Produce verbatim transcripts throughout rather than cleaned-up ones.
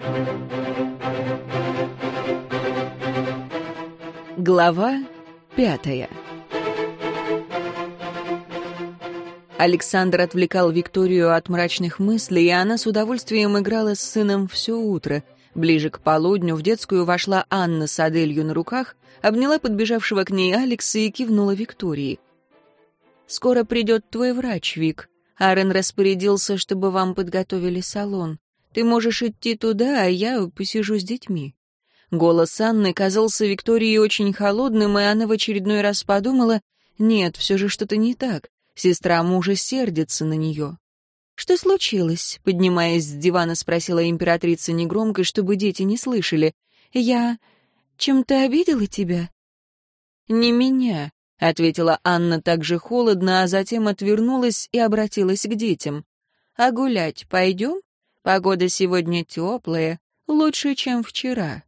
Глава пятая. Александр отвлекал Викторию от мрачных мыслей, и она с удовольствием играла с сыном все утро. Ближе к полудню в детскую вошла Анна с Аделью на руках, обняла подбежавшего к ней Алекса и кивнула Виктории. «Скоро придет твой врач, Вик. Аарон распорядился, чтобы вам подготовили салон. Ты можешь идти туда, а я посижу с детьми». Голос Анны казался Виктории очень холодным, и она в очередной раз подумала, нет, все же что-то не так. Сестра мужа сердится на нее. «Что случилось?» — поднимаясь с дивана, спросила императрица негромко, чтобы дети не слышали. «Я чем-то обидела тебя?» «Не меня», — ответила Анна так же холодно, а затем отвернулась и обратилась к детям. «А гулять пойдем? Погода сегодня теплая, лучше, чем вчера».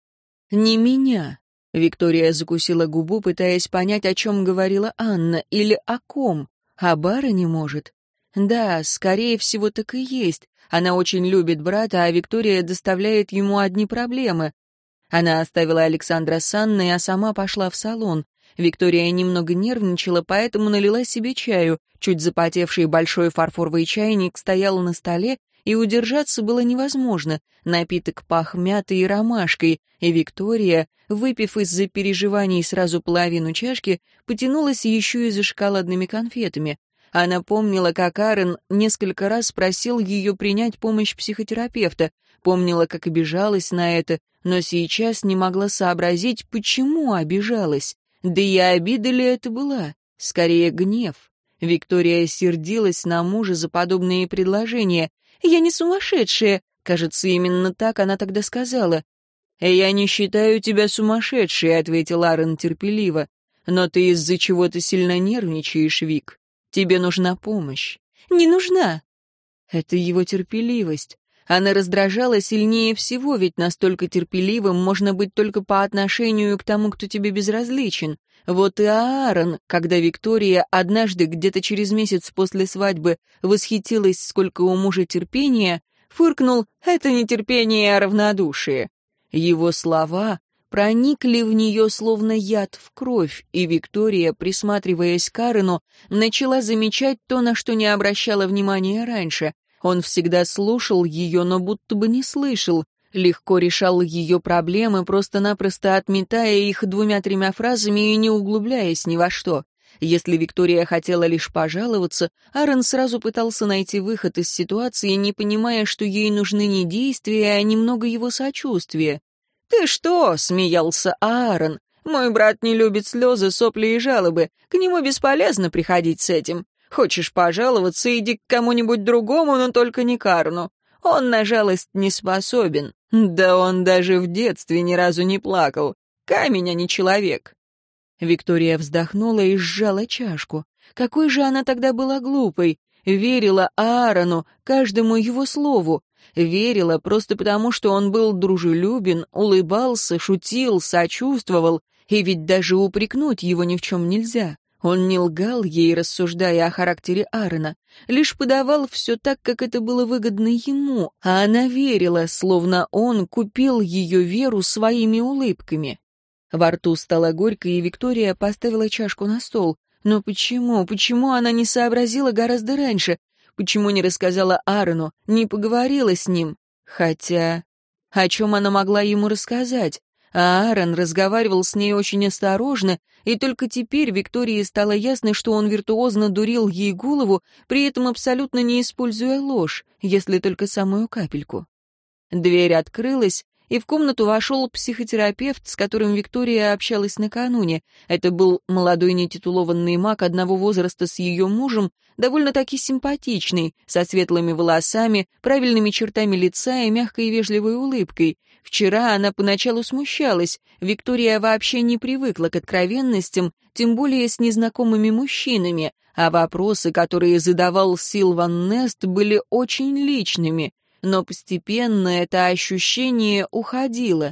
«Не меня», — Виктория закусила губу, пытаясь понять, о чем говорила Анна, или о ком. О барыне, может? Да, скорее всего, так и есть. Она очень любит брата, а Виктория доставляет ему одни проблемы. Она оставила Александра с Анной, а сама пошла в салон. Виктория немного нервничала, поэтому налила себе чаю. Чуть запотевший большой фарфоровый чайник стоял на столе, и удержаться было невозможно. Напиток пах мятой и ромашкой, и Виктория, выпив из-за переживаний сразу половину чашки, потянулась еще и за шоколадными конфетами. Она помнила, как Аарон несколько раз просил ее принять помощь психотерапевта, помнила, как обижалась на это, но сейчас не могла сообразить, почему обижалась. Да и обида ли это была? Скорее, гнев. Виктория сердилась на мужа за подобные предложения. «Я не сумасшедшая», кажется, именно так она тогда сказала. «Я не считаю тебя сумасшедшей», — ответил Аарон терпеливо. «Но ты из-за чего-то сильно нервничаешь, Вик. Тебе нужна помощь». «Не нужна». Это его терпеливость. Она раздражала сильнее всего, ведь настолько терпеливым можно быть только по отношению к тому, кто тебе безразличен. Вот и Аарон, когда Виктория однажды, где-то через месяц после свадьбы, восхитилась, сколько у мужа терпения, фыркнул «это не терпение, а равнодушие». Его слова проникли в нее словно яд в кровь, и Виктория, присматриваясь к Аарону, начала замечать то, на что не обращала внимания раньше. Он всегда слушал ее, но будто бы не слышал, легко решал ее проблемы, просто-напросто отметая их двумя-тремя фразами и не углубляясь ни во что. Если Виктория хотела лишь пожаловаться, Аарон сразу пытался найти выход из ситуации, не понимая, что ей нужны не действия, а немного его сочувствия. «Ты что?» — смеялся Аарон. «Мой брат не любит слезы, сопли и жалобы. К нему бесполезно приходить с этим. Хочешь пожаловаться, иди к кому-нибудь другому, но только не к Аарону. Он на жалость не способен. Да он даже в детстве ни разу не плакал. Камень, а не человек». Виктория вздохнула и сжала чашку. Какой же она тогда была глупой. Верила Аарону, каждому его слову. Верила просто потому, что он был дружелюбен, улыбался, шутил, сочувствовал. И ведь даже упрекнуть его ни в чем нельзя. Он не лгал ей, рассуждая о характере Аарона, лишь подавал все так, как это было выгодно ему, а она верила, словно он купил ее веру своими улыбками. Во рту стало горько, и Виктория поставила чашку на стол. Но почему, почему она не сообразила гораздо раньше? Почему не рассказала Аарону, не поговорила с ним? Хотя, о чем она могла ему рассказать? А Аарон разговаривал с ней очень осторожно, и только теперь Виктории стало ясно, что он виртуозно дурил ей голову, при этом абсолютно не используя ложь, если только самую капельку. Дверь открылась, и в комнату вошел психотерапевт, с которым Виктория общалась накануне. Это был молодой нетитулованный маг одного возраста с ее мужем, довольно-таки симпатичный, со светлыми волосами, правильными чертами лица и мягкой вежливой улыбкой. Вчера она поначалу смущалась, Виктория вообще не привыкла к откровенностям, тем более с незнакомыми мужчинами, а вопросы, которые задавал Силван Нест, были очень личными. Но постепенно это ощущение уходило.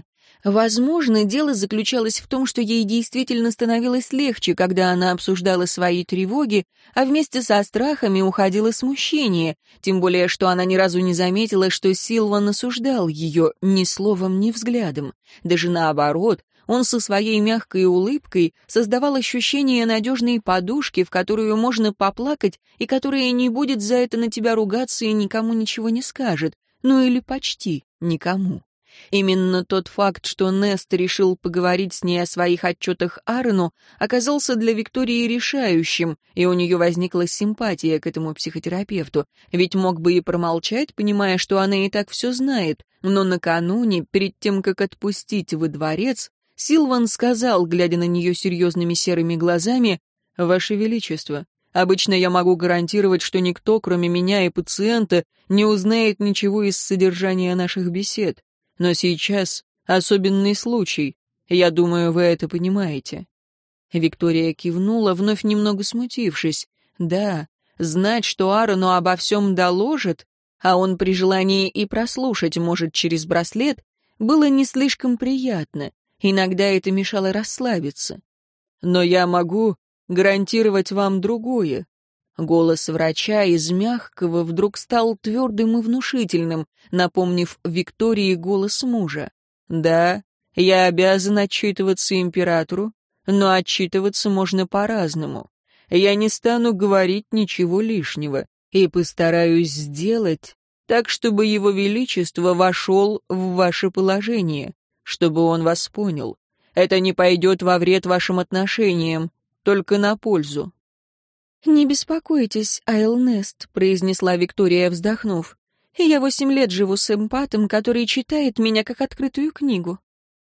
Возможно, дело заключалось в том, что ей действительно становилось легче, когда она обсуждала свои тревоги, а вместе со страхами уходило смущение, тем более, что она ни разу не заметила, что Силван осуждал ее ни словом, ни взглядом. Даже наоборот, он со своей мягкой улыбкой создавал ощущение надежной подушки, в которую можно поплакать и которая не будет за это на тебя ругаться и никому ничего не скажет, ну или почти никому. Именно тот факт, что Нест решил поговорить с ней о своих отчетах Аарону, оказался для Виктории решающим, и у нее возникла симпатия к этому психотерапевту, ведь мог бы и промолчать, понимая, что она и так все знает, но накануне, перед тем, как отпустить во дворец, Силван сказал, глядя на нее серьезными серыми глазами: «Ваше Величество, обычно я могу гарантировать, что никто, кроме меня и пациента, не узнает ничего из содержания наших бесед. Но сейчас особенный случай. Я думаю, вы это понимаете». Виктория кивнула, вновь немного смутившись. Да, знать, что Аарону обо всем доложат, а он при желании и прослушать может через браслет, было не слишком приятно. Иногда это мешало расслабиться. «Но я могу гарантировать вам другое». Голос врача из мягкого вдруг стал твердым и внушительным, напомнив Виктории голос мужа. «Да, я обязан отчитываться императору, но отчитываться можно по-разному. Я не стану говорить ничего лишнего и постараюсь сделать так, чтобы его величество вошел в ваше положение, чтобы он вас понял. Это не пойдет во вред вашим отношениям, только на пользу». «Не беспокойтесь, Айлнест», — произнесла Виктория, вздохнув. «Я восемь лет живу с эмпатом, который читает меня как открытую книгу».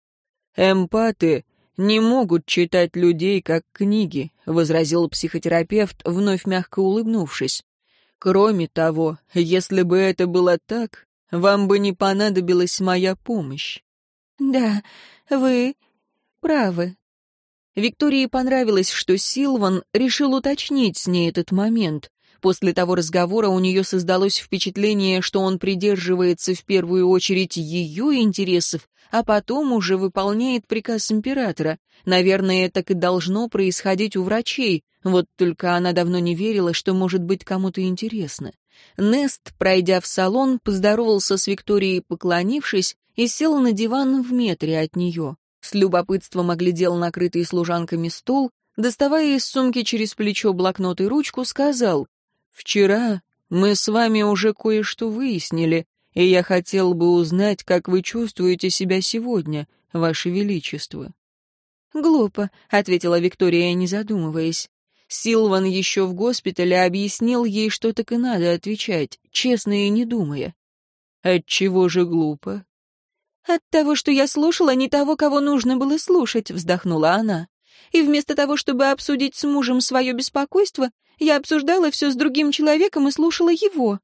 «Эмпаты не могут читать людей как книги», — возразил психотерапевт, вновь мягко улыбнувшись. «Кроме того, если бы это было так, вам бы не понадобилась моя помощь». «Да, вы правы». Виктории понравилось, что Силван решил уточнить с ней этот момент. После того разговора у нее создалось впечатление, что он придерживается в первую очередь ее интересов, а потом уже выполняет приказ императора. Наверное, так и должно происходить у врачей, вот только она давно не верила, что может быть кому-то интересно. Нест, пройдя в салон, поздоровался с Викторией, поклонившись, и сел на диван в метре от нее. С любопытством оглядел накрытый служанками стол, доставая из сумки через плечо блокнот и ручку, сказал: «Вчера мы с вами уже кое-что выяснили, и я хотел бы узнать, как вы чувствуете себя сегодня, Ваше Величество». «Глупо», — ответила Виктория, не задумываясь. Силван еще в госпитале объяснил ей, что так и надо отвечать, честно и не думая. «Отчего же глупо?» «От того, что я слушала не того, кого нужно было слушать», — вздохнула она. «И вместо того, чтобы обсудить с мужем свое беспокойство, я обсуждала все с другим человеком и слушала его».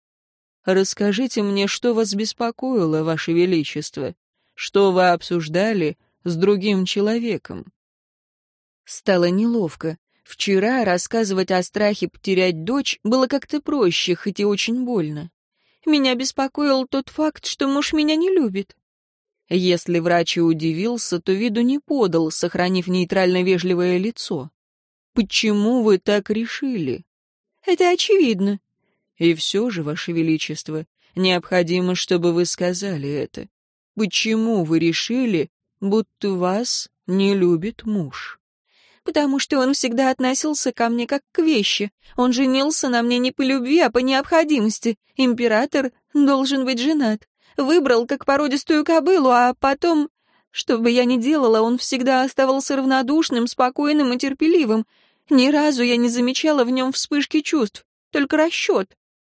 «Расскажите мне, что вас беспокоило, Ваше Величество? Что вы обсуждали с другим человеком?» Стало неловко. Вчера рассказывать о страхе потерять дочь было как-то проще, хоть и очень больно. «Меня беспокоил тот факт, что муж меня не любит». Если врач и удивился, то виду не подал, сохранив нейтрально-вежливое лицо. «Почему вы так решили?» «Это очевидно». «И все же, Ваше Величество, необходимо, чтобы вы сказали это. Почему вы решили, будто вас не любит муж?» «Потому что он всегда относился ко мне как к вещи. Он женился на мне не по любви, а по необходимости. Император должен быть женат. Выбрал как породистую кобылу, а потом... Что бы я ни делала, он всегда оставался равнодушным, спокойным и терпеливым. Ни разу я не замечала в нем вспышки чувств, только расчет».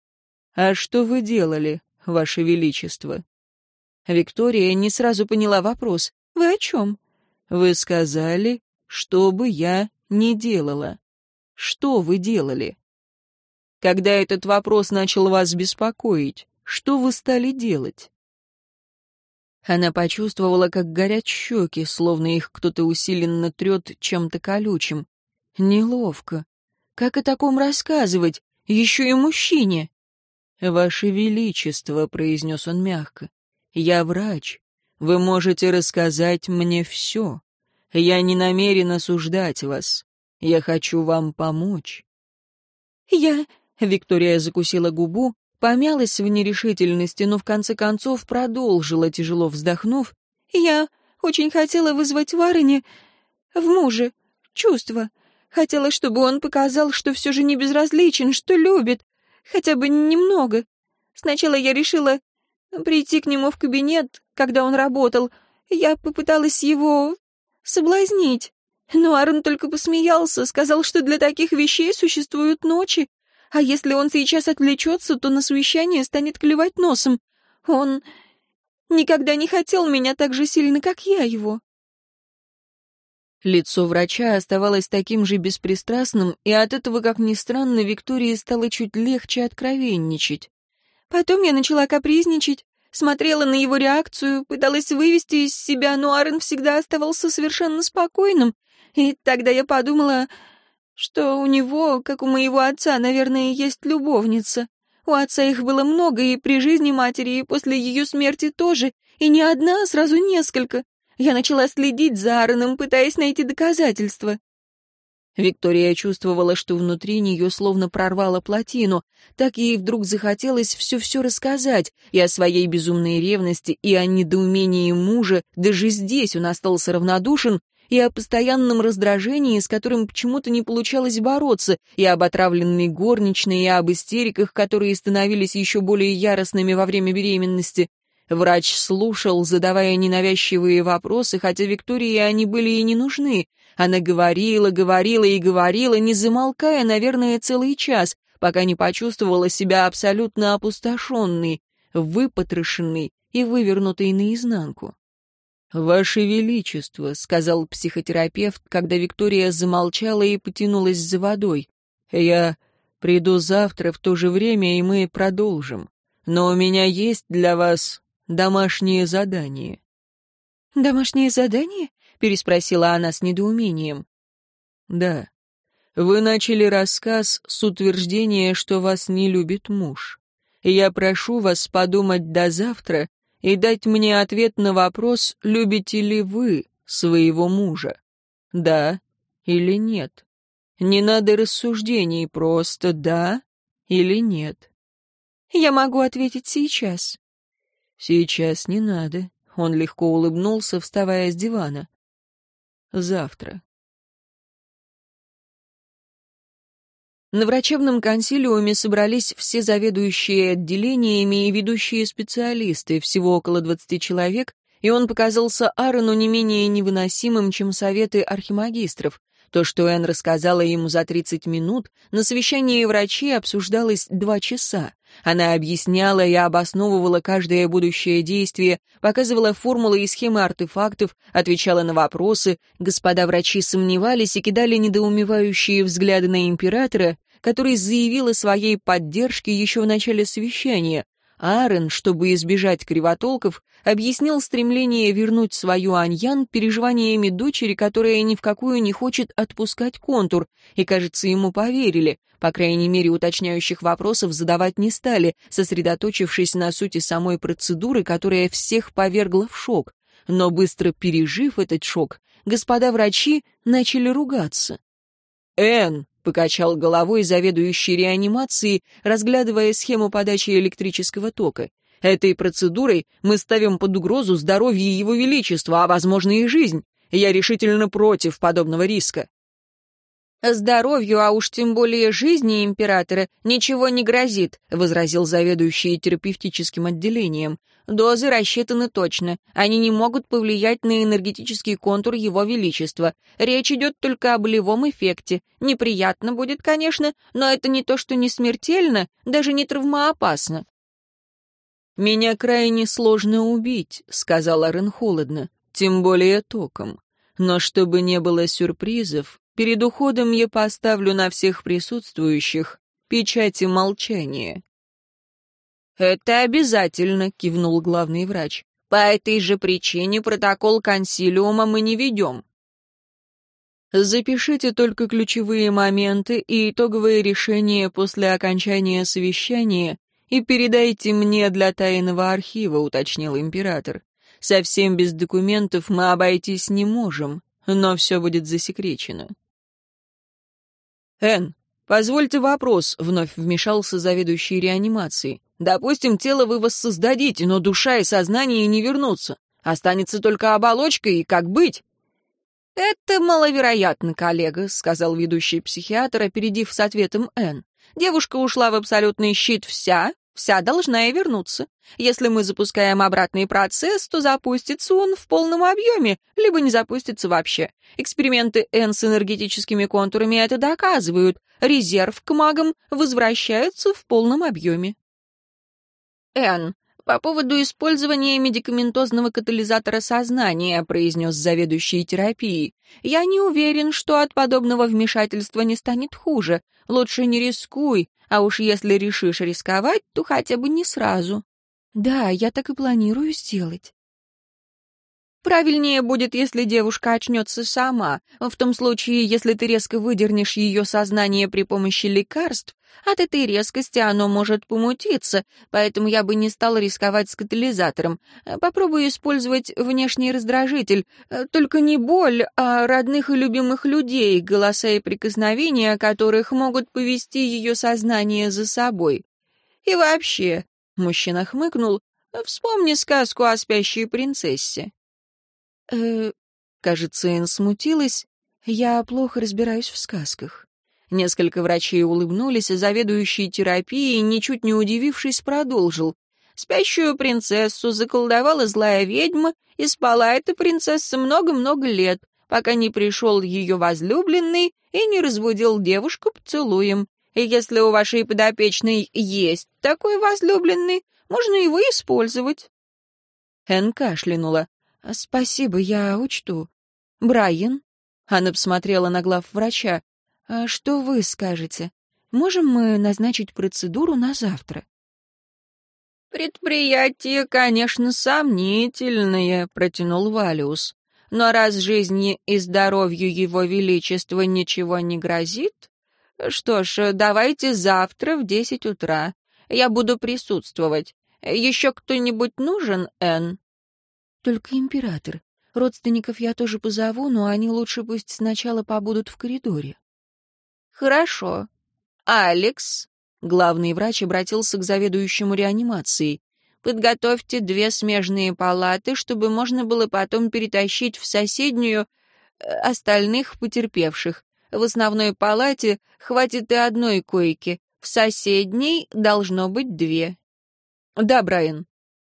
«А что вы делали, Ваше Величество?» Виктория не сразу поняла вопрос. «Вы о чем?» «Вы сказали, что бы я ни делала. Что вы делали? Когда этот вопрос начал вас беспокоить, что вы стали делать?» Она почувствовала, как горят щеки, словно их кто-то усиленно трет чем-то колючим. Неловко. Как о таком рассказывать? Еще и мужчине. «Ваше Величество», — произнес он мягко, — «я врач. вы можете рассказать мне все. Я не намерен осуждать вас. Я хочу вам помочь». «Я...» — Виктория закусила губу, помялась в нерешительности, но в конце концов продолжила, тяжело вздохнув. «Я очень хотела вызвать в Аароне, в муже, чувства. Хотела, чтобы он показал, что все же не безразличен, что любит, хотя бы немного. Сначала я решила прийти к нему в кабинет, когда он работал. Я попыталась его соблазнить. Но Аарон только посмеялся, сказал, что для таких вещей существуют ночи, а если он сейчас отвлечется, то на совещание станет клевать носом. Он никогда не хотел меня так же сильно, как я его». Лицо врача оставалось таким же беспристрастным, и от этого, как ни странно, Виктории стало чуть легче откровенничать. Потом я начала капризничать, смотрела на его реакцию, пыталась вывести из себя, но Аарон всегда оставался совершенно спокойным, и тогда я подумала, что у него, как у моего отца, наверное, есть любовница. У отца их было много, и при жизни матери, и после ее смерти тоже, и не одна, а сразу несколько. Я начала следить за Аароном, пытаясь найти доказательства. Виктория чувствовала, что внутри нее словно прорвало плотину. Так ей вдруг захотелось все-все рассказать, и о своей безумной ревности, и о недоумении мужа, даже здесь он остался равнодушен, и о постоянном раздражении, с которым почему-то не получалось бороться, и об отравленной горничной, и об истериках, которые становились еще более яростными во время беременности. Врач слушал, задавая ненавязчивые вопросы, хотя Виктории они были и не нужны. Она говорила, говорила и говорила, не замолкая, наверное, целый час, пока не почувствовала себя абсолютно опустошенной, выпотрошенной и вывернутой наизнанку. «Ваше Величество», — сказал психотерапевт, когда Виктория замолчала и потянулась за водой, — «я приду завтра в то же время, и мы продолжим. Но у меня есть для вас домашнее задание». «Домашнее задание?» — переспросила она с недоумением. «Да. Вы начали рассказ с утверждения, что вас не любит муж. Я прошу вас подумать до завтра и дать мне ответ на вопрос, любите ли вы своего мужа. Да или нет. Не надо рассуждений, просто да или нет». «Я могу ответить сейчас». «Сейчас не надо». Он легко улыбнулся, вставая с дивана. «Завтра». На врачебном консилиуме собрались все заведующие отделениями и ведущие специалисты, всего около двадцати человек, и он показался Аарону не менее невыносимым, чем советы архимагистров. То, что Энн рассказала ему за тридцать минут, на совещании врачей обсуждалось два часа. Она объясняла и обосновывала каждое будущее действие, показывала формулы и схемы артефактов, отвечала на вопросы. Господа врачи сомневались и кидали недоумевающие взгляды на императора, который заявил о своей поддержке еще в начале совещания. Аарон, чтобы избежать кривотолков, объяснил стремление вернуть свою Аньян переживаниями дочери, которая ни в какую не хочет отпускать контур, и, кажется, ему поверили. По крайней мере, уточняющих вопросов задавать не стали, сосредоточившись на сути самой процедуры, которая всех повергла в шок. Но быстро пережив этот шок, господа врачи начали ругаться. «Энн!» — покачал головой заведующий реанимацией, разглядывая схему подачи электрического тока. «Этой процедурой мы ставим под угрозу здоровье Его Величества, а, возможно, и жизнь. Я решительно против подобного риска». «Здоровью, а уж тем более жизни императора, ничего не грозит», — возразил заведующий терапевтическим отделением. «Дозы рассчитаны точно. Они не могут повлиять на энергетический контур Его Величества. Речь идет только о болевом эффекте. Неприятно будет, конечно, но это не то, что не смертельно, даже не травмоопасно». «Меня крайне сложно убить», — сказал Аарон холодно, — «тем более током. Но чтобы не было сюрпризов, перед уходом я поставлю на всех присутствующих печати молчания». «Это обязательно», — кивнул главный врач. «По этой же причине протокол консилиума мы не ведем». «Запишите только ключевые моменты и итоговые решения после окончания совещания и передайте мне для тайного архива», — уточнил император. Совсем без документов мы обойтись не можем, но все будет засекречено». «Энн, позвольте вопрос», — вновь вмешался заведующий реанимацией. «Допустим, тело вы воссоздадите, но душа и сознание не вернутся. Останется только оболочка, и как быть?» «Это маловероятно, коллега», — сказал ведущий психиатр, опередив с ответом Энн. «Девушка ушла в абсолютный щит вся, вся должна и вернуться. Если мы запускаем обратный процесс, то запустится он в полном объеме, либо не запустится вообще. Эксперименты Энн с энергетическими контурами это доказывают. Резерв к магам возвращается в полном объеме». «Энн, по поводу использования медикаментозного катализатора сознания», произнес заведующий терапией, «я не уверен, что от подобного вмешательства не станет хуже. Лучше не рискуй, а уж если решишь рисковать, то хотя бы не сразу». «Да, я так и планирую сделать». «Правильнее будет, если девушка очнется сама. В том случае, если ты резко выдернешь ее сознание при помощи лекарств, от этой резкости оно может помутиться, поэтому я бы не стал рисковать с катализатором. Попробую использовать внешний раздражитель, только не боль, а родных и любимых людей, голоса и прикосновения которых могут повести ее сознание за собой. И вообще», — мужчина хмыкнул, — «вспомни сказку о спящей принцессе». «Э, кажется, Энн смутилась. Я плохо разбираюсь в сказках». Несколько врачей улыбнулись, а заведующий терапией, ничуть не удивившись, продолжил. «Спящую принцессу заколдовала злая ведьма, и спала эта принцесса много-много лет, пока не пришел ее возлюбленный и не разбудил девушку поцелуем. И если у вашей подопечной есть такой возлюбленный, можно его использовать». Энн кашлянула. «Спасибо, я учту. Брайан?» Она посмотрела на главврача. «А что вы скажете? Можем мы назначить процедуру на завтра?» «Предприятие, конечно, сомнительное», — протянул Валиус. «Но раз жизни и здоровью его величества ничего не грозит, что ж, давайте завтра в десять утра. Я буду присутствовать. Еще кто-нибудь нужен, Энн?» «Только император. Родственников я тоже позову, но они лучше пусть сначала побудут в коридоре». «Хорошо. Алекс», — главный врач обратился к заведующему реанимацией, «подготовьте две смежные палаты, чтобы можно было потом перетащить в соседнюю э, остальных потерпевших. В основной палате хватит и одной койки, в соседней должно быть две». «Да, Брайан».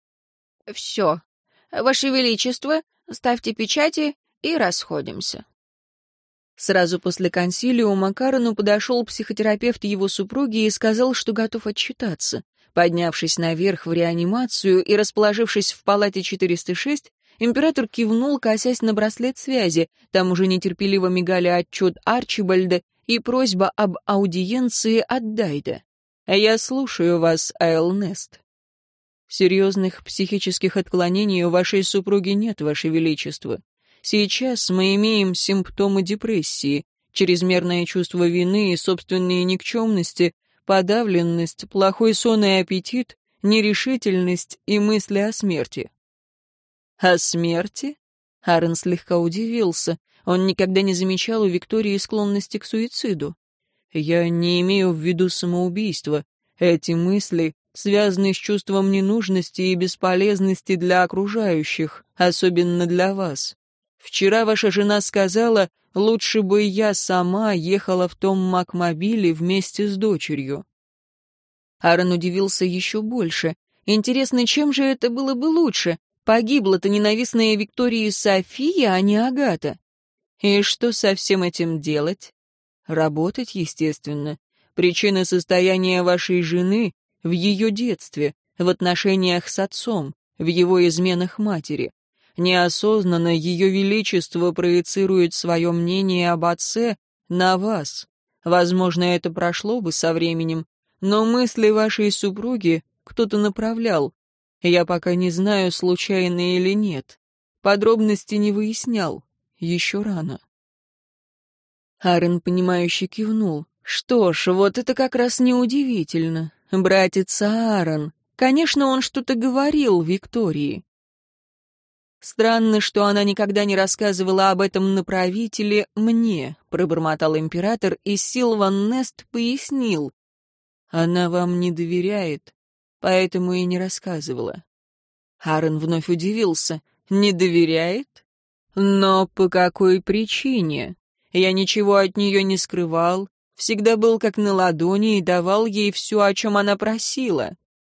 «Все. Ваше Величество, ставьте печати и расходимся». Сразу после консилиума к Аарону подошел психотерапевт его супруги и сказал, что готов отчитаться. Поднявшись наверх в реанимацию и расположившись в палате четыреста шесть, император кивнул, косясь на браслет связи. Там уже нетерпеливо мигали отчет Арчибальда и просьба об аудиенции от Дайда. «Я слушаю вас, Айлнест». «Серьезных психических отклонений у вашей супруги нет, ваше величество. Сейчас мы имеем симптомы депрессии, чрезмерное чувство вины и собственной никчемности, подавленность, плохой сон и аппетит, нерешительность и мысли о смерти». «О смерти?» Аарон слегка удивился. Он никогда не замечал у Виктории склонности к суициду. «Я не имею в виду самоубийство. Эти мысли связаны с чувством ненужности и бесполезности для окружающих, особенно для вас. Вчера ваша жена сказала, лучше бы я сама ехала в том макмобиле вместе с дочерью». Аарон удивился еще больше. Интересно, чем же это было бы лучше? Погибла-то ненавистная Виктории София, а не Агата. И что со всем этим делать? Работать, естественно. Причина состояния вашей жены в ее детстве, в отношениях с отцом, в его изменах матери. Неосознанно ее величество проецирует свое мнение об отце на вас. Возможно, это прошло бы со временем, но мысли вашей супруги кто-то направлял. Я пока не знаю, случайно или нет. Подробности не выяснял. Еще рано. Аарон, понимающе кивнул. Что ж, вот это как раз неудивительно. Братец Аарон. Конечно, он что-то говорил Виктории. «Странно, что она никогда не рассказывала об этом направителе мне», — пробормотал император, и Силван Нест пояснил. «Она вам не доверяет, поэтому и не рассказывала». Аарон вновь удивился. «Не доверяет? Но по какой причине? Я ничего от нее не скрывал, всегда был как на ладони и давал ей все, о чем она просила».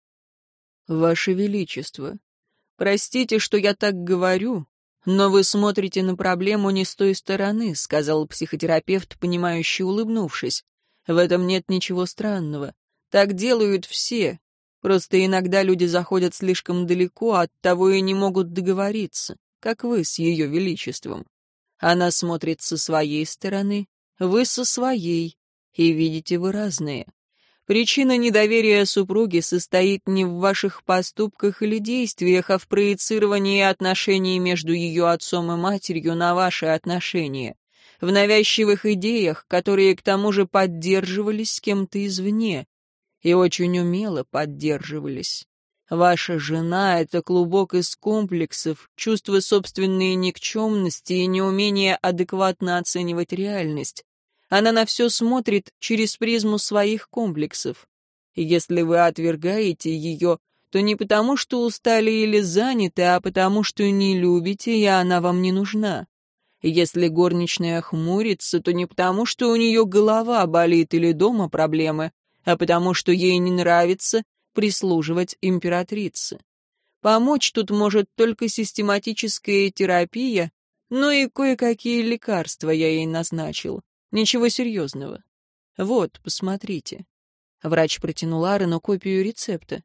«Ваше Величество, простите, что я так говорю, но вы смотрите на проблему не с той стороны», — сказал психотерапевт, понимающе улыбнувшись. «В этом нет ничего странного. Так делают все. Просто иногда люди заходят слишком далеко, оттого и не могут договориться, как вы с Ее Величеством. Она смотрит со своей стороны, вы со своей, и видите вы разные. Причина недоверия супруги состоит не в ваших поступках или действиях, а в проецировании отношений между ее отцом и матерью на ваши отношения, в навязчивых идеях, которые к тому же поддерживались с кем-то извне, и очень умело поддерживались. Ваша жена — это клубок из комплексов, чувства собственной никчемности и неумение адекватно оценивать реальность. Она на все смотрит через призму своих комплексов. И если вы отвергаете ее, то не потому, что устали или заняты, а потому, что не любите, и она вам не нужна. И если горничная хмурится, то не потому, что у нее голова болит или дома проблемы, а потому, что ей не нравится прислуживать императрице. Помочь тут может только систематическая терапия, но и кое-какие лекарства я ей назначил. Ничего серьезного. Вот, посмотрите. Врач протянул Аарону копию рецепта.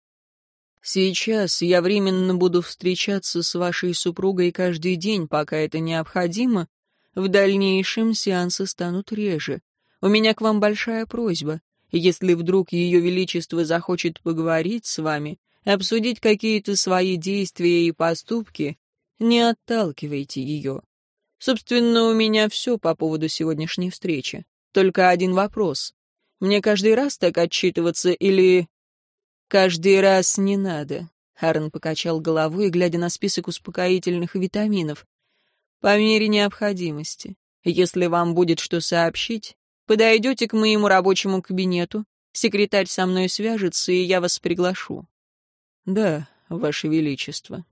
Сейчас я временно буду встречаться с вашей супругой каждый день, пока это необходимо. В дальнейшем сеансы станут реже. У меня к вам большая просьба. Если вдруг Ее Величество захочет поговорить с вами, обсудить какие-то свои действия и поступки, не отталкивайте ее. Собственно, у меня все по поводу сегодняшней встречи. Только один вопрос. Мне каждый раз так отчитываться или... Каждый раз не надо. Аарон покачал головой, глядя на список успокоительных витаминов. По мере необходимости. Если вам будет что сообщить, подойдете к моему рабочему кабинету, секретарь со мной свяжется, и я вас приглашу. Да, Ваше Величество.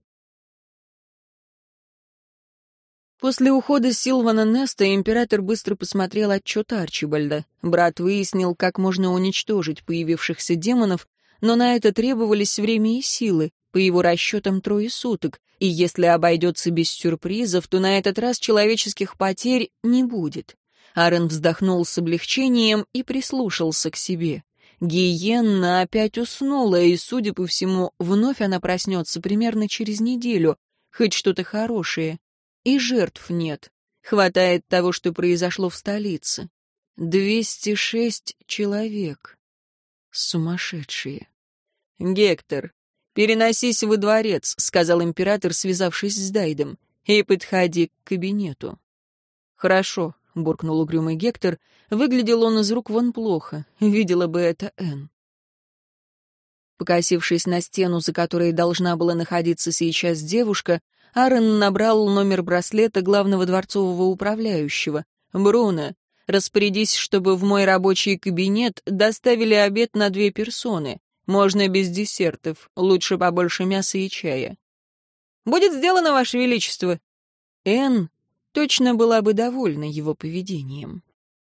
После ухода Силвана Неста император быстро посмотрел отчет Арчибальда. Брат выяснил, как можно уничтожить появившихся демонов, но на это требовались время и силы, по его расчетам трое суток, и если обойдется без сюрпризов, то на этот раз человеческих потерь не будет. Аарон вздохнул с облегчением и прислушался к себе. Гиенна опять уснула, и, судя по всему, вновь она проснется примерно через неделю, хоть что-то хорошее. И жертв нет. Хватает того, что произошло в столице. двести шесть человек. Сумасшедшие. «Гектор, переносись во дворец», — сказал император, связавшись с Дайдом, — «и подходи к кабинету». «Хорошо», — буркнул угрюмый Гектор. Выглядел он из рук вон плохо. Видела бы это Энн. Покосившись на стену, за которой должна была находиться сейчас девушка, Аарон набрал номер браслета главного дворцового управляющего. «Бруно, распорядись, чтобы в мой рабочий кабинет доставили обед на две персоны. Можно без десертов, лучше побольше мяса и чая». «Будет сделано, Ваше Величество». Энн точно была бы довольна его поведением.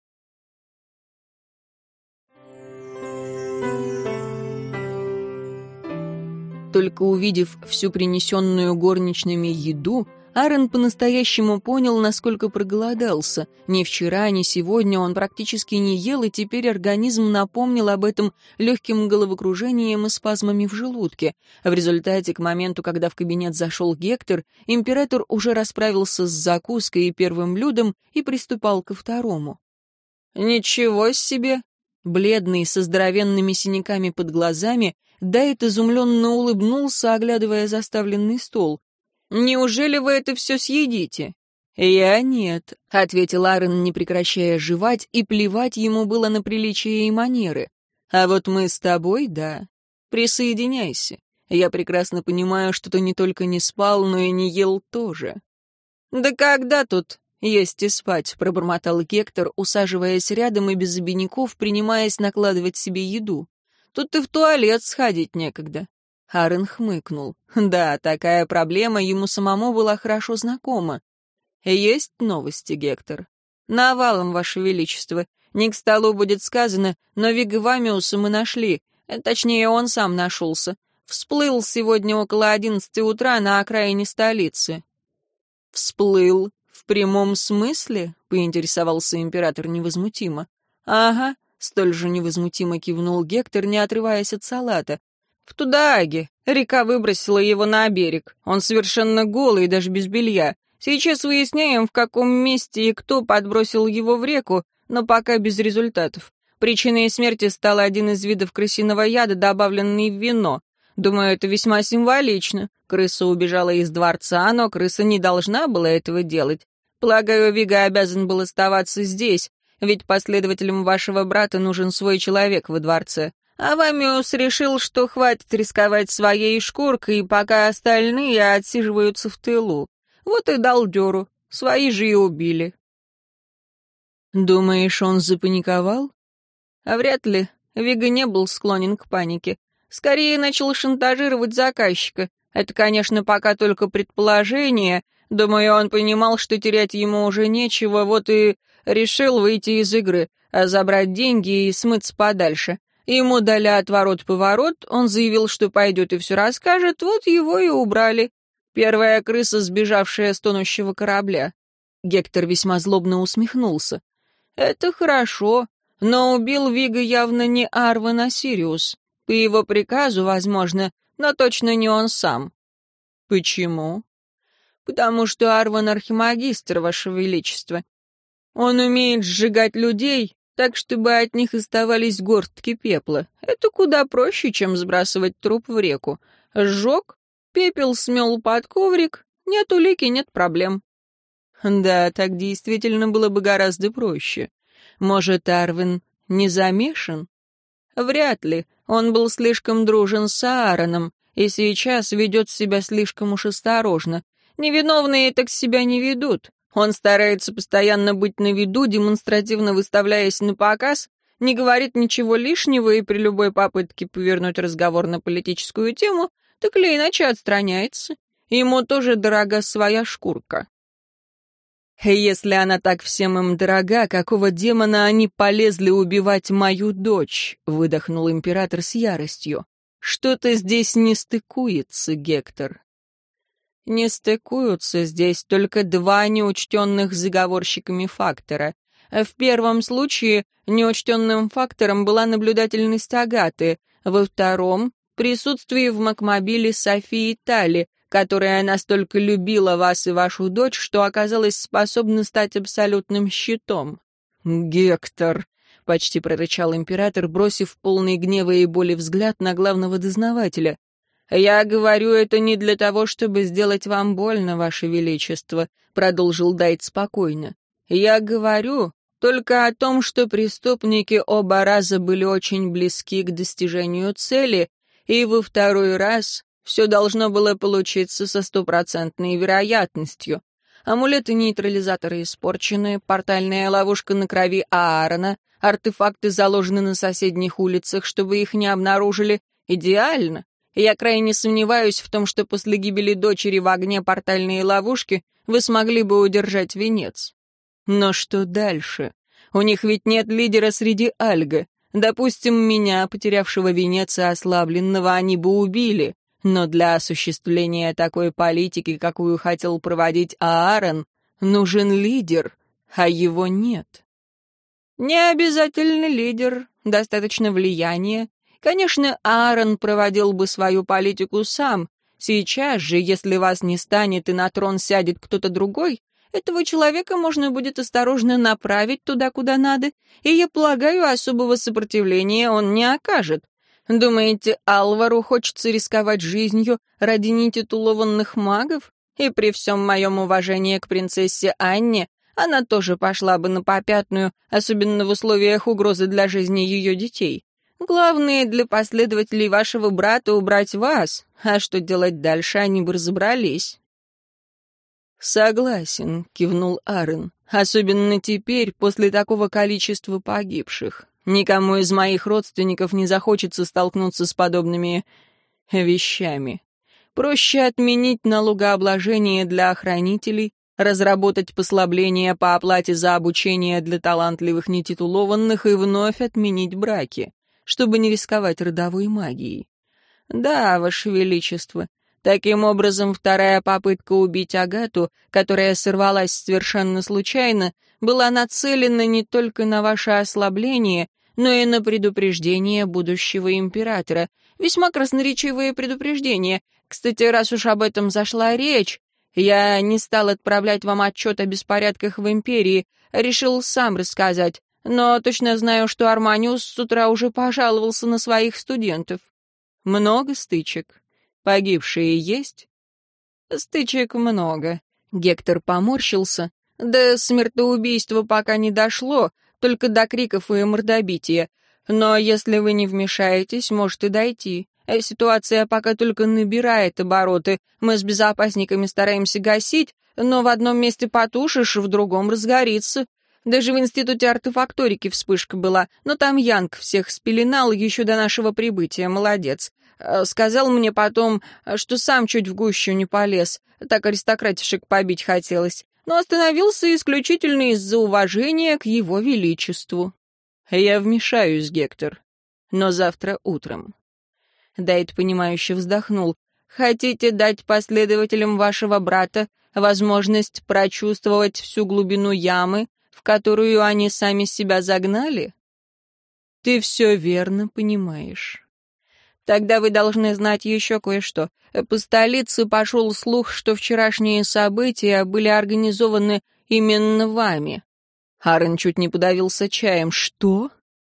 Только увидев всю принесенную горничными еду, Аарон по-настоящему понял, насколько проголодался. Ни вчера, ни сегодня он практически не ел, и теперь организм напомнил об этом легким головокружением и спазмами в желудке. В результате, к моменту, когда в кабинет зашел Гектор, император уже расправился с закуской и первым блюдом и приступал ко второму. «Ничего себе!» Бледный, со здоровенными синяками под глазами, Дайт изумленно улыбнулся, оглядывая заставленный стол. «Неужели вы это все съедите?» «Я нет», — ответил Аарон, не прекращая жевать, и плевать ему было на приличие и манеры. «А вот мы с тобой, да. Присоединяйся. Я прекрасно понимаю, что ты не только не спал, но и не ел тоже». «Да когда тут есть и спать?» — пробормотал Гектор, усаживаясь рядом и без обиняков принимаясь накладывать себе еду. «Тут и в туалет сходить некогда». Аарон хмыкнул. Да, такая проблема ему самому была хорошо знакома. «Есть новости, Гектор?» «Навалом, Ваше Величество. Не к столу будет сказано, но Вигвамиуса мы нашли. Точнее, он сам нашелся. Всплыл сегодня около одиннадцати утра на окраине столицы». «Всплыл? В прямом смысле?» — поинтересовался император невозмутимо. «Ага», — столь же невозмутимо кивнул Гектор, не отрываясь от салата. «В Тудааге. Река выбросила его на берег. Он совершенно голый, даже без белья. Сейчас выясняем, в каком месте и кто подбросил его в реку, но пока без результатов. Причиной смерти стал один из видов крысиного яда, добавленный в вино. Думаю, это весьма символично. Крыса убежала из дворца, но крыса не должна была этого делать. Полагаю, Вига обязан был оставаться здесь, ведь последователям вашего брата нужен свой человек во дворце. А Вамиус решил, что хватит рисковать своей шкуркой, пока остальные отсиживаются в тылу. Вот и дал дёру. Свои же и убили». «Думаешь, он запаниковал?» «А вряд ли. Вига не был склонен к панике. Скорее начал шантажировать заказчика. Это, конечно, пока только предположение. Думаю, он понимал, что терять ему уже нечего, вот и решил выйти из игры, а забрать деньги и смыться подальше. Ему дали отворот-поворот, он заявил, что пойдет и все расскажет, вот его и убрали. Первая крыса, сбежавшая с тонущего корабля». Гектор весьма злобно усмехнулся. «Это хорошо, но убил Вига явно не Арвен, а Сириус. По его приказу, возможно, но точно не он сам». «Почему?» «Потому что Арвен архимагистр, Ваше Величество. Он умеет сжигать людей, так, чтобы от них оставались горстки пепла. Это куда проще, чем сбрасывать труп в реку. Сжег, пепел смел под коврик, нет улики, нет проблем». «Да, так действительно было бы гораздо проще. Может, Арвен не замешан?» «Вряд ли. Он был слишком дружен с Аароном и сейчас ведет себя слишком уж осторожно. Невиновные так себя не ведут. Он старается постоянно быть на виду, демонстративно выставляясь на показ, не говорит ничего лишнего и при любой попытке повернуть разговор на политическую тему, так или иначе отстраняется. Ему тоже дорога своя шкурка». «Если она так всем им дорога, какого демона они полезли убивать мою дочь?» — выдохнул император с яростью. «Что-то здесь не стыкуется, Гектор». «Не стыкуются здесь только два неучтенных заговорщиками фактора. В первом случае неучтенным фактором была наблюдательность Агаты, во втором — присутствие в Макмобиле Софии Тали, которая настолько любила вас и вашу дочь, что оказалась способна стать абсолютным щитом». «Гектор», — почти прорычал император, бросив полный гнева и боли взгляд на главного дознавателя. «Я говорю это не для того, чтобы сделать вам больно, Ваше Величество», — продолжил Дайт спокойно. «Я говорю только о том, что преступники оба раза были очень близки к достижению цели, и во второй раз все должно было получиться со стопроцентной вероятностью. Амулеты-нейтрализаторы испорчены, портальная ловушка на крови Аарона, артефакты заложены на соседних улицах, чтобы их не обнаружили. Идеально. Я крайне сомневаюсь в том, что после гибели дочери в огне портальной ловушки вы смогли бы удержать венец. Но что дальше? У них ведь нет лидера среди Альга. Допустим, меня, потерявшего венец и ослабленного, они бы убили. Но для осуществления такой политики, какую хотел проводить Аарон, нужен лидер, а его нет. Не обязательно лидер, достаточно влияния. Конечно, Аарон проводил бы свою политику сам. Сейчас же, если вас не станет и на трон сядет кто-то другой, этого человека можно будет осторожно направить туда, куда надо, и, я полагаю, особого сопротивления он не окажет. Думаете, Алвару хочется рисковать жизнью ради нетитулованных магов? И при всем моем уважении к принцессе Анне, она тоже пошла бы на попятную, особенно в условиях угрозы для жизни ее детей. Главное для последователей вашего брата убрать вас, а что делать дальше, они бы разобрались». «Согласен», — кивнул Аарон, — «особенно теперь, после такого количества погибших. Никому из моих родственников не захочется столкнуться с подобными вещами. Проще отменить налогообложение для охранителей, разработать послабления по оплате за обучение для талантливых нетитулованных и вновь отменить браки, чтобы не рисковать родовой магией. Да, Ваше Величество, таким образом вторая попытка убить Агату, которая сорвалась совершенно случайно, была нацелена не только на ваше ослабление, но и на предупреждение будущего императора. Весьма красноречивое предупреждение. Кстати, раз уж об этом зашла речь, я не стал отправлять вам отчет о беспорядках в империи, решил сам рассказать, но точно знаю, что Арманиус с утра уже пожаловался на своих студентов. Много стычек? Погибшие есть? Стычек много. Гектор поморщился. До смертоубийства пока не дошло, только до криков и мордобития. Но если вы не вмешаетесь, может и дойти. Ситуация пока только набирает обороты. Мы с безопасниками стараемся гасить, но в одном месте потушишь, в другом разгорится. Даже в институте артефакторики вспышка была, но там Янг всех спеленал еще до нашего прибытия, молодец. Сказал мне потом, что сам чуть в гущу не полез, так аристократишек побить хотелось, но остановился исключительно из-за уважения к его величеству. Я вмешаюсь, Гектор, но завтра утром. Дайт, понимающе вздохнул. Хотите дать последователям вашего брата возможность прочувствовать всю глубину ямы, в которую они сами себя загнали? Ты все верно понимаешь. Тогда вы должны знать еще кое-что. По столице пошел слух, что вчерашние события были организованы именно вами. Аарон чуть не подавился чаем. Что?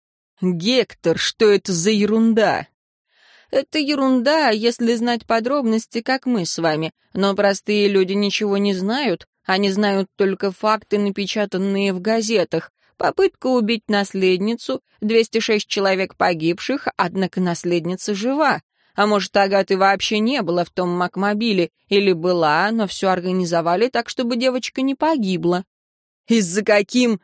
Гектор, что это за ерунда? Это ерунда, если знать подробности, как мы с вами. Но простые люди ничего не знают. Они знают только факты, напечатанные в газетах. Попытка убить наследницу, двести шесть человек погибших, однако наследница жива. А может, Агаты вообще не было в том макмобиле, или была, но все организовали так, чтобы девочка не погибла. Из-за каким...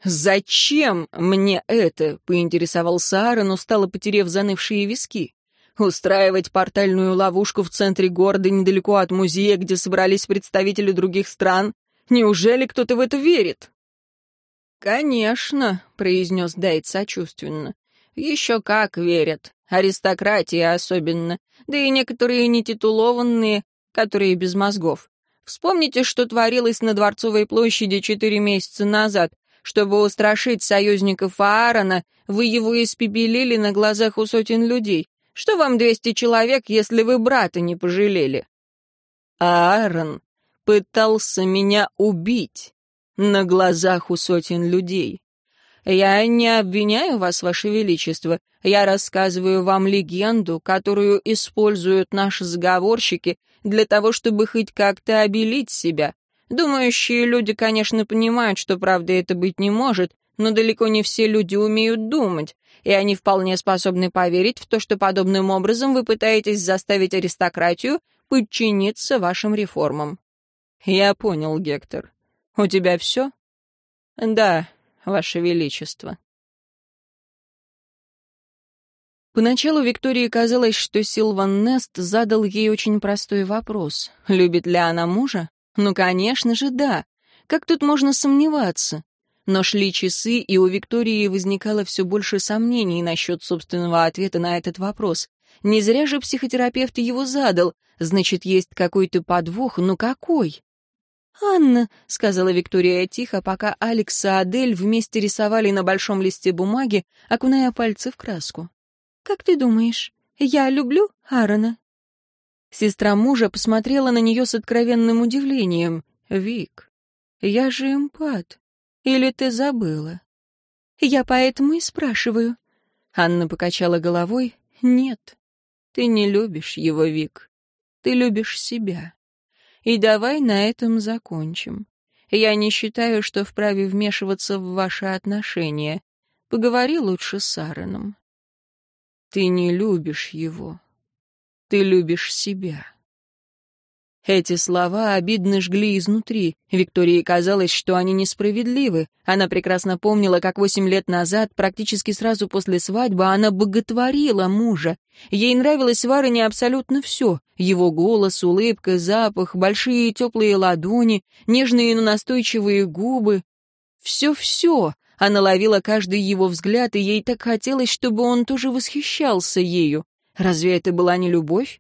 Зачем мне это? Поинтересовался Аарон, устало потерев занывшие виски. Устраивать портальную ловушку в центре города недалеко от музея, где собрались представители других стран? Неужели кто-то в это верит? «Конечно», — произнес Дайт сочувственно. «Еще как верят. Аристократия особенно. Да и некоторые нетитулованные, которые без мозгов. Вспомните, что творилось на Дворцовой площади четыре месяца назад. Чтобы устрашить союзников Аарона, вы его испепелили на глазах у сотен людей. Что вам двести человек, если вы брата не пожалели?» «Аарон пытался меня убить на глазах у сотен людей. Я не обвиняю вас, Ваше Величество, я рассказываю вам легенду, которую используют наши заговорщики для того, чтобы хоть как-то обелить себя. Думающие люди, конечно, понимают, что правда это быть не может, но далеко не все люди умеют думать, и они вполне способны поверить в то, что подобным образом вы пытаетесь заставить аристократию подчиниться вашим реформам». «Я понял, Гектор. У тебя все?» «Да, Ваше Величество». Поначалу Виктории казалось, что Силван Нест задал ей очень простой вопрос. Любит ли она мужа? Ну, конечно же, да. Как тут можно сомневаться? Но шли часы, и у Виктории возникало все больше сомнений насчет собственного ответа на этот вопрос. Не зря же психотерапевт его задал. Значит, есть какой-то подвох, но какой? «Анна», — сказала Виктория тихо, пока Алекс и Адель вместе рисовали на большом листе бумаги, окуная пальцы в краску. «Как ты думаешь, я люблю Аарона?» Сестра мужа посмотрела на нее с откровенным удивлением. «Вик, я же эмпат. Или ты забыла?» «Я поэтому и спрашиваю». Анна покачала головой. «Нет, ты не любишь его, Вик. Ты любишь себя. И давай на этом закончим. Я не считаю, что вправе вмешиваться в ваши отношения. Поговори лучше с Аароном». Ты не любишь его. Ты любишь себя». Эти слова обидно жгли изнутри. Виктории казалось, что они несправедливы. Она прекрасно помнила, как восемь лет назад, практически сразу после свадьбы, она боготворила мужа. Ей нравилось в Аароне абсолютно все. Его голос, улыбка, запах, большие теплые ладони, нежные, но настойчивые губы. Все-все. Она ловила каждый его взгляд, и ей так хотелось, чтобы он тоже восхищался ею. Разве это была не любовь?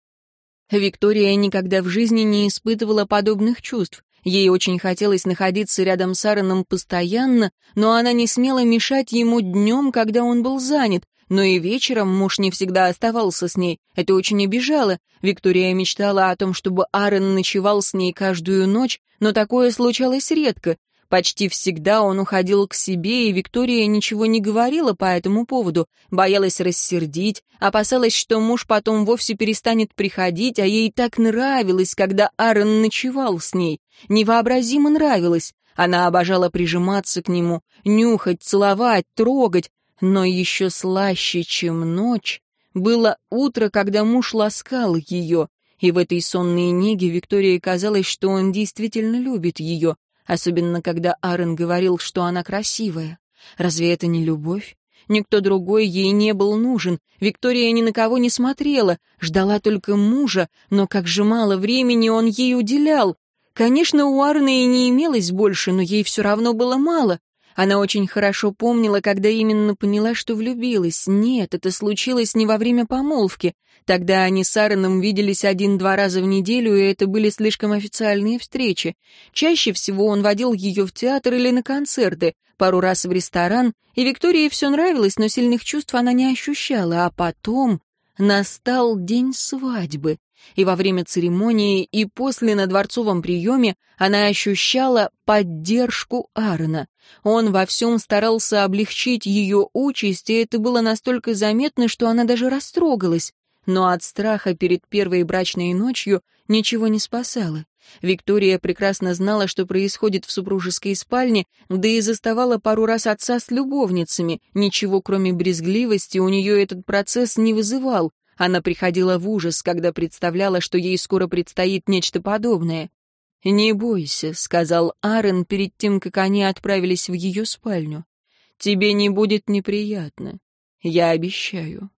Виктория никогда в жизни не испытывала подобных чувств. Ей очень хотелось находиться рядом с Аароном постоянно, но она не смела мешать ему днем, когда он был занят. Но и вечером муж не всегда оставался с ней. Это очень обижало. Виктория мечтала о том, чтобы Аарон ночевал с ней каждую ночь, но такое случалось редко. Почти всегда он уходил к себе, и Виктория ничего не говорила по этому поводу, боялась рассердить, опасалась, что муж потом вовсе перестанет приходить, а ей так нравилось, когда Аарон ночевал с ней. Невообразимо нравилось. Она обожала прижиматься к нему, нюхать, целовать, трогать, но еще слаще, чем ночь, было утро, когда муж ласкал ее, и в этой сонной неге Виктории казалось, что он действительно любит ее. Особенно, когда Аарон говорил, что она красивая. Разве это не любовь? Никто другой ей не был нужен. Виктория ни на кого не смотрела, ждала только мужа, но как же мало времени он ей уделял. Конечно, у Аарона и не имелось больше, но ей все равно было мало. Она очень хорошо помнила, когда именно поняла, что влюбилась. Нет, это случилось не во время помолвки. Тогда они с Аароном виделись один-два раза в неделю, и это были слишком официальные встречи. Чаще всего он водил ее в театр или на концерты, пару раз в ресторан, и Виктории все нравилось, но сильных чувств она не ощущала. А потом настал день свадьбы. И во время церемонии, и после на дворцовом приеме она ощущала поддержку Аарона. Он во всем старался облегчить ее участь, и это было настолько заметно, что она даже растрогалась. Но от страха перед первой брачной ночью ничего не спасало. Виктория прекрасно знала, что происходит в супружеской спальне, да и заставала пару раз отца с любовницами. Ничего, кроме брезгливости, у нее этот процесс не вызывал. Она приходила в ужас, когда представляла, что ей скоро предстоит нечто подобное. «Не бойся», — сказал Аарон перед тем, как они отправились в ее спальню. «Тебе не будет неприятно. Я обещаю».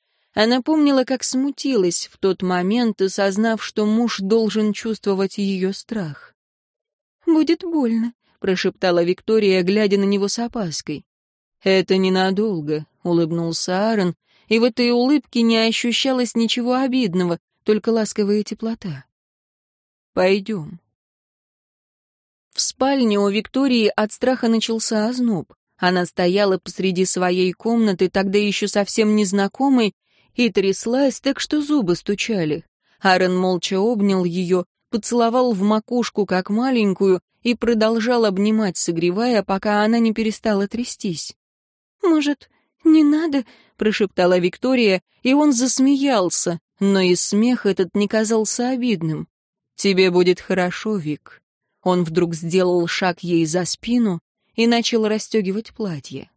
Она помнила, как смутилась в тот момент, осознав, что муж должен чувствовать ее страх. «Будет больно», — прошептала Виктория, глядя на него с опаской. «Это ненадолго», — улыбнулся Аарон, и в этой улыбке не ощущалось ничего обидного, только ласковая теплота. «Пойдем». В спальне у Виктории от страха начался озноб. Она стояла посреди своей комнаты, тогда еще совсем незнакомой, и тряслась так, что зубы стучали. Аарон молча обнял ее, поцеловал в макушку, как маленькую, и продолжал обнимать, согревая, пока она не перестала трястись. «Может, не надо?» — прошептала Виктория, и он засмеялся, но и смех этот не казался обидным. «Тебе будет хорошо, Вик». Он вдруг сделал шаг ей за спину и начал расстегивать платье.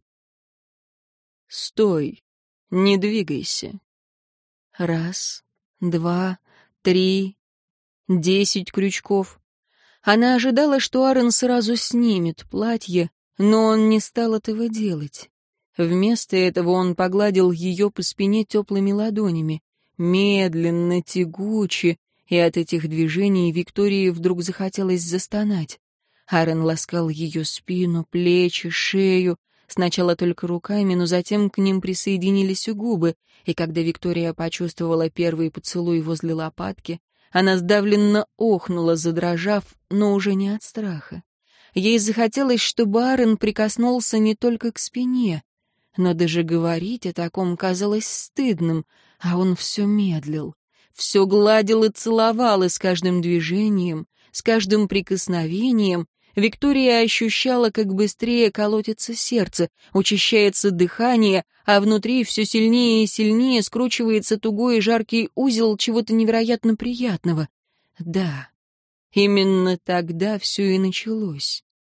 «Стой, не двигайся». Раз, два, три, десять крючков. Она ожидала, что Аарон сразу снимет платье, но он не стал этого делать. Вместо этого он погладил ее по спине теплыми ладонями, медленно, тягуче, и от этих движений Виктории вдруг захотелось застонать. Аарон ласкал ее спину, плечи, шею, сначала только руками, но затем к ним присоединились и губы, и когда Виктория почувствовала первый поцелуй возле лопатки, она сдавленно охнула, задрожав, но уже не от страха. Ей захотелось, чтобы Аарон прикоснулся не только к спине, но даже говорить о таком казалось стыдным, а он все медлил, все гладил и целовал, и с каждым движением, с каждым прикосновением Виктория ощущала, как быстрее колотится сердце, учащается дыхание, а внутри все сильнее и сильнее скручивается тугой и жаркий узел чего-то невероятно приятного. Да, именно тогда все и началось.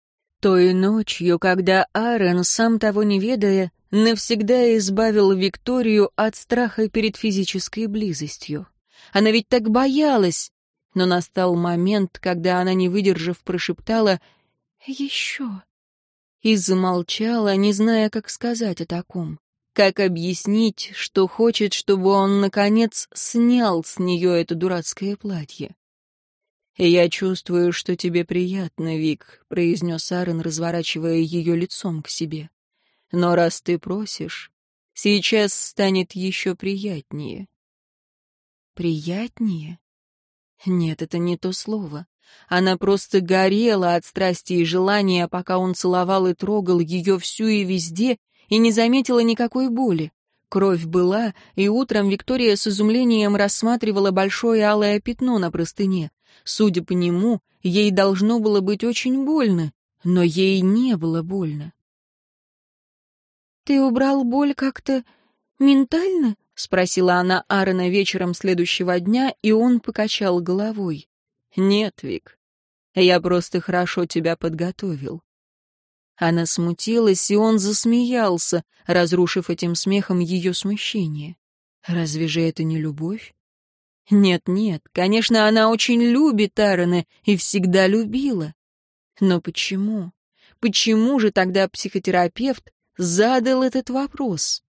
Той ночью, когда Аарон, сам того не ведая, навсегда избавил Викторию от страха перед физической близостью. Она ведь так боялась. Но настал момент, когда она, не выдержав, прошептала «Еще» и замолчала, не зная, как сказать о таком. Как объяснить, что хочет, чтобы он, наконец, снял с нее это дурацкое платье? «Я чувствую, что тебе приятно, Вик», — произнес Аарон, разворачивая ее лицом к себе. «Но раз ты просишь, сейчас станет еще приятнее». «Приятнее?» Нет, это не то слово. Она просто горела от страсти и желания, пока он целовал и трогал ее всю и везде, и не заметила никакой боли. Кровь была, и утром Виктория с изумлением рассматривала большое алое пятно на простыне. Судя по нему, ей должно было быть очень больно, но ей не было больно. «Ты убрал боль как-то ментально?» — спросила она Аарона вечером следующего дня, и он покачал головой. «Нет, Вик, я просто хорошо тебя подготовил». Она смутилась, и он засмеялся, разрушив этим смехом ее смущение. Разве же это не любовь? Нет-нет, конечно, она очень любит Аарона и всегда любила. Но почему? Почему же тогда психотерапевт задал этот вопрос?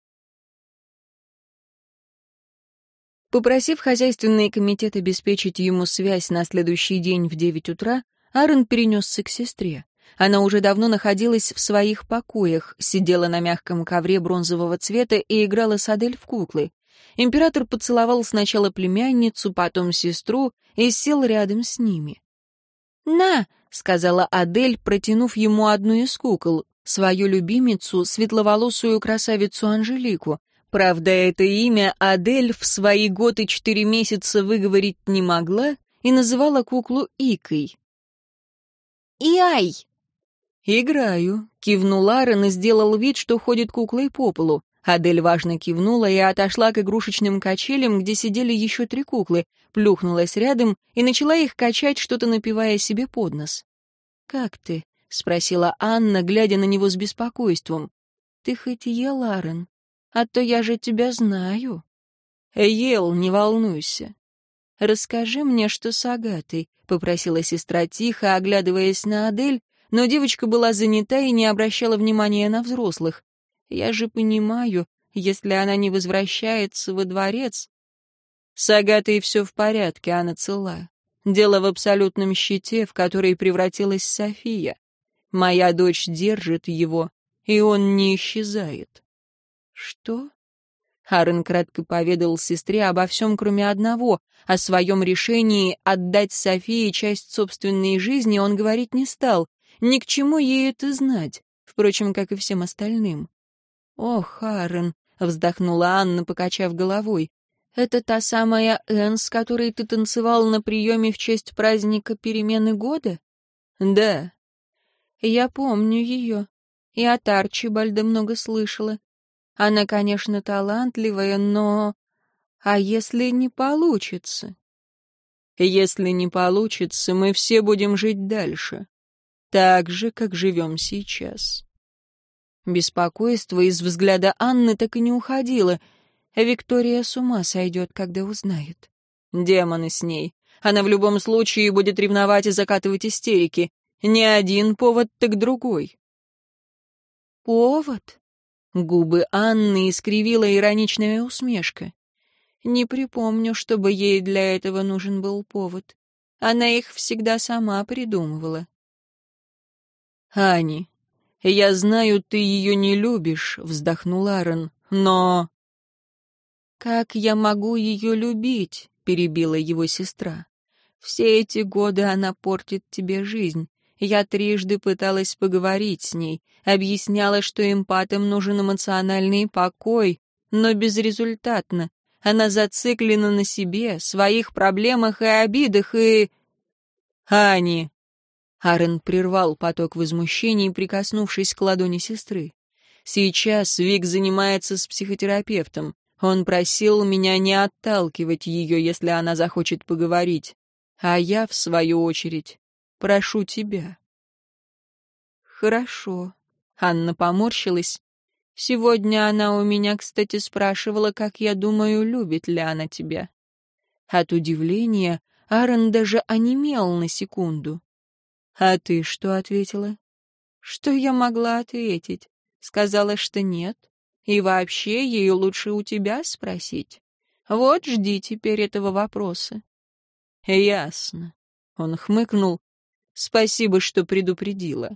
Попросив хозяйственный комитет обеспечить ему связь на следующий день в девять утра, Аарон перенесся к сестре. Она уже давно находилась в своих покоях, сидела на мягком ковре бронзового цвета и играла с Адель в куклы. Император поцеловал сначала племянницу, потом сестру и сел рядом с ними. «На!» — сказала Адель, протянув ему одну из кукол, свою любимицу, светловолосую красавицу Анжелику. Правда, это имя Адель в свои год и четыре месяца выговорить не могла и называла куклу Икой. «И-ай!» «Играю», — кивнул Аарон и сделал вид, что ходит куклой по полу. Адель важно кивнула и отошла к игрушечным качелям, где сидели еще три куклы, плюхнулась рядом и начала их качать, что-то напевая себе под нос. «Как ты?» — спросила Анна, глядя на него с беспокойством. «Ты хоть ел, Аарон? А то я же тебя знаю». «Ел, не волнуйся». «Расскажи мне, что с Агатой», — попросила сестра тихо, оглядываясь на Адель, но девочка была занята и не обращала внимания на взрослых. «Я же понимаю, если она не возвращается во дворец...» «С Агатой все в порядке, она цела. Дело в абсолютном щите, в который превратилась София. Моя дочь держит его, и он не исчезает». «Что?» Аарон кратко поведал сестре обо всем, кроме одного. О своем решении отдать Софии часть собственной жизни он говорить не стал. Ни к чему ей это знать, впрочем, как и всем остальным. «Ох, Аарон», — вздохнула Анна, покачав головой, — «это та самая Энн, с которой ты танцевал на приеме в честь праздника перемены года?» «Да». «Я помню ее. И от Арчибальда много слышала. Она, конечно, талантливая, но... А если не получится?» «Если не получится, мы все будем жить дальше. Так же, как живем сейчас». Беспокойство из взгляда Анны так и не уходило. Виктория с ума сойдет, когда узнает. Демоны с ней. Она в любом случае будет ревновать и закатывать истерики. Не один повод, так другой. «Повод?» Губы Анны искривила ироничная усмешка. «Не припомню, чтобы ей для этого нужен был повод. Она их всегда сама придумывала». «Ани, я знаю, ты ее не любишь», — вздохнул Аарон, — «но...» «Как я могу ее любить?» — перебила его сестра. «Все эти годы она портит тебе жизнь. Я трижды пыталась поговорить с ней, объясняла, что эмпатам нужен эмоциональный покой, но безрезультатно. Она зациклена на себе, своих проблемах и обидах, и...» «Ани!» Аарон прервал поток возмущений, прикоснувшись к ладони сестры. «Сейчас Вик занимается с психотерапевтом. Он просил меня не отталкивать ее, если она захочет поговорить. А я, в свою очередь, прошу тебя». «Хорошо». Анна поморщилась. «Сегодня она у меня, кстати, спрашивала, как я думаю, любит ли она тебя». От удивления Аарон даже онемел на секунду. «А ты что ответила?» «Что я могла ответить? Сказала, что нет. И вообще, ей лучше у тебя спросить. Вот жди теперь этого вопроса». «Ясно». Он хмыкнул. «Спасибо, что предупредила».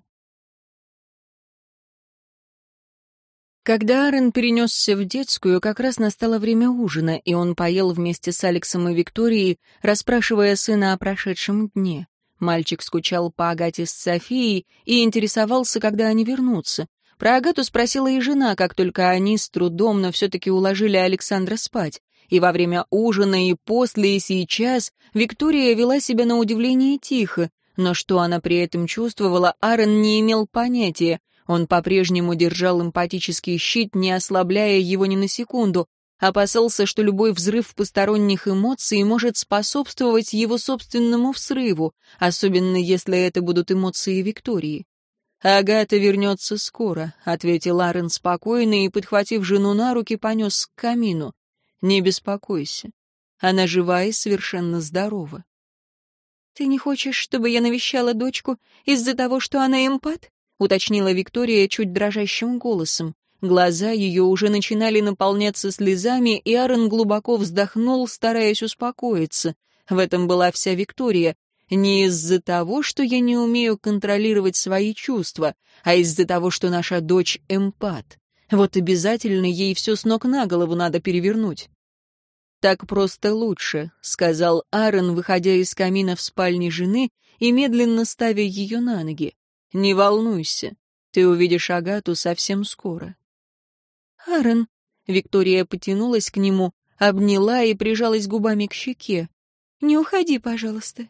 Когда Аарон перенесся в детскую, как раз настало время ужина, и он поел вместе с Алексом и Викторией, расспрашивая сына о прошедшем дне. Мальчик скучал по Агате с Софией и интересовался, когда они вернутся. Про Агату спросила и жена, как только они с трудом, но все-таки уложили Александра спать. И во время ужина, и после, и сейчас Виктория вела себя на удивление тихо, но что она при этом чувствовала, Аарон не имел понятия. Он по-прежнему держал эмпатический щит, не ослабляя его ни на секунду, опасался, что любой взрыв посторонних эмоций может способствовать его собственному взрыву, особенно если это будут эмоции Виктории. «Агата вернется скоро», — ответил Аарон спокойно и, подхватив жену на руки, понес к камину. «Не беспокойся. Она жива и совершенно здорова». «Ты не хочешь, чтобы я навещала дочку из-за того, что она эмпат?» — уточнила Виктория чуть дрожащим голосом. Глаза ее уже начинали наполняться слезами, и Аарон глубоко вздохнул, стараясь успокоиться. В этом была вся Виктория. Не из-за того, что я не умею контролировать свои чувства, а из-за того, что наша дочь эмпат. Вот обязательно ей все с ног на голову надо перевернуть. «Так просто лучше», — сказал Аарон, выходя из камина в спальне жены и медленно ставя ее на ноги. «Не волнуйся, ты увидишь Агату совсем скоро». «Аарон», — Виктория потянулась к нему, обняла и прижалась губами к щеке. «Не уходи, пожалуйста».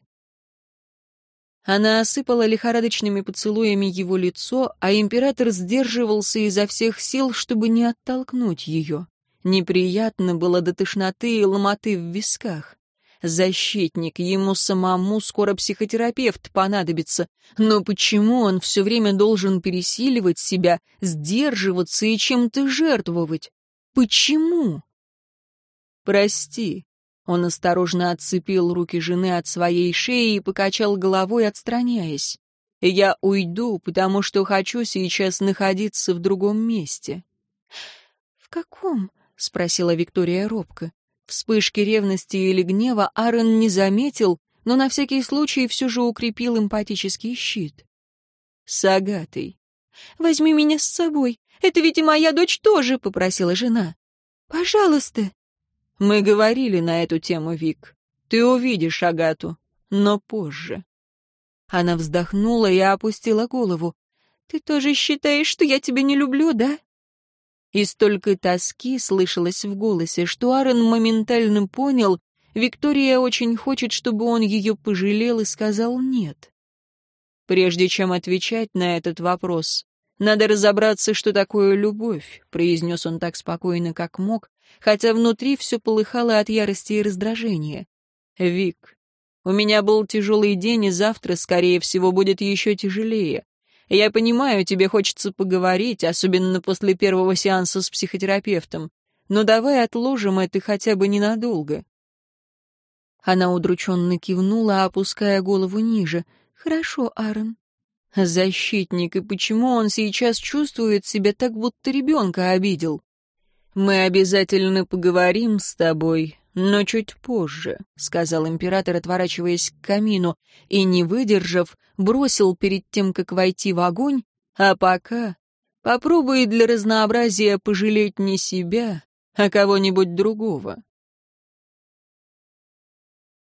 Она осыпала лихорадочными поцелуями его лицо, а император сдерживался изо всех сил, чтобы не оттолкнуть ее. Неприятно было до тошноты и ломоты в висках. Защитник, ему самому скоро психотерапевт понадобится. Но почему он все время должен пересиливать себя, сдерживаться и чем-то жертвовать? Почему? «Прости». Он осторожно отцепил руки жены от своей шеи и покачал головой, отстраняясь. «Я уйду, потому что хочу сейчас находиться в другом месте». «В каком?» — спросила Виктория робко. Вспышки ревности или гнева Аарон не заметил, но на всякий случай все же укрепил эмпатический щит. «С Агатой». «Возьми меня с собой. Это ведь и моя дочь тоже», — попросила жена. «Пожалуйста». «Мы говорили на эту тему, Вик. Ты увидишь Агату, но позже». Она вздохнула и опустила голову. «Ты тоже считаешь, что я тебя не люблю, да?» И столько тоски слышалось в голосе, что Аарон моментально понял, Виктория очень хочет, чтобы он ее пожалел и сказал «нет». «Прежде чем отвечать на этот вопрос, надо разобраться, что такое любовь», — произнес он так спокойно, как мог, хотя внутри все полыхало от ярости и раздражения. «Вик, у меня был тяжелый день, и завтра, скорее всего, будет еще тяжелее. Я понимаю, тебе хочется поговорить, особенно после первого сеанса с психотерапевтом, но давай отложим это хотя бы ненадолго». Она удрученно кивнула, опуская голову ниже. «Хорошо, Аарон». Защитник, и почему он сейчас чувствует себя так, будто ребенка обидел? «Мы обязательно поговорим с тобой, но чуть позже», — сказал император, отворачиваясь к камину, и, не выдержав, бросил перед тем, как войти в огонь, «а пока попробуй для разнообразия пожалеть не себя, а кого-нибудь другого».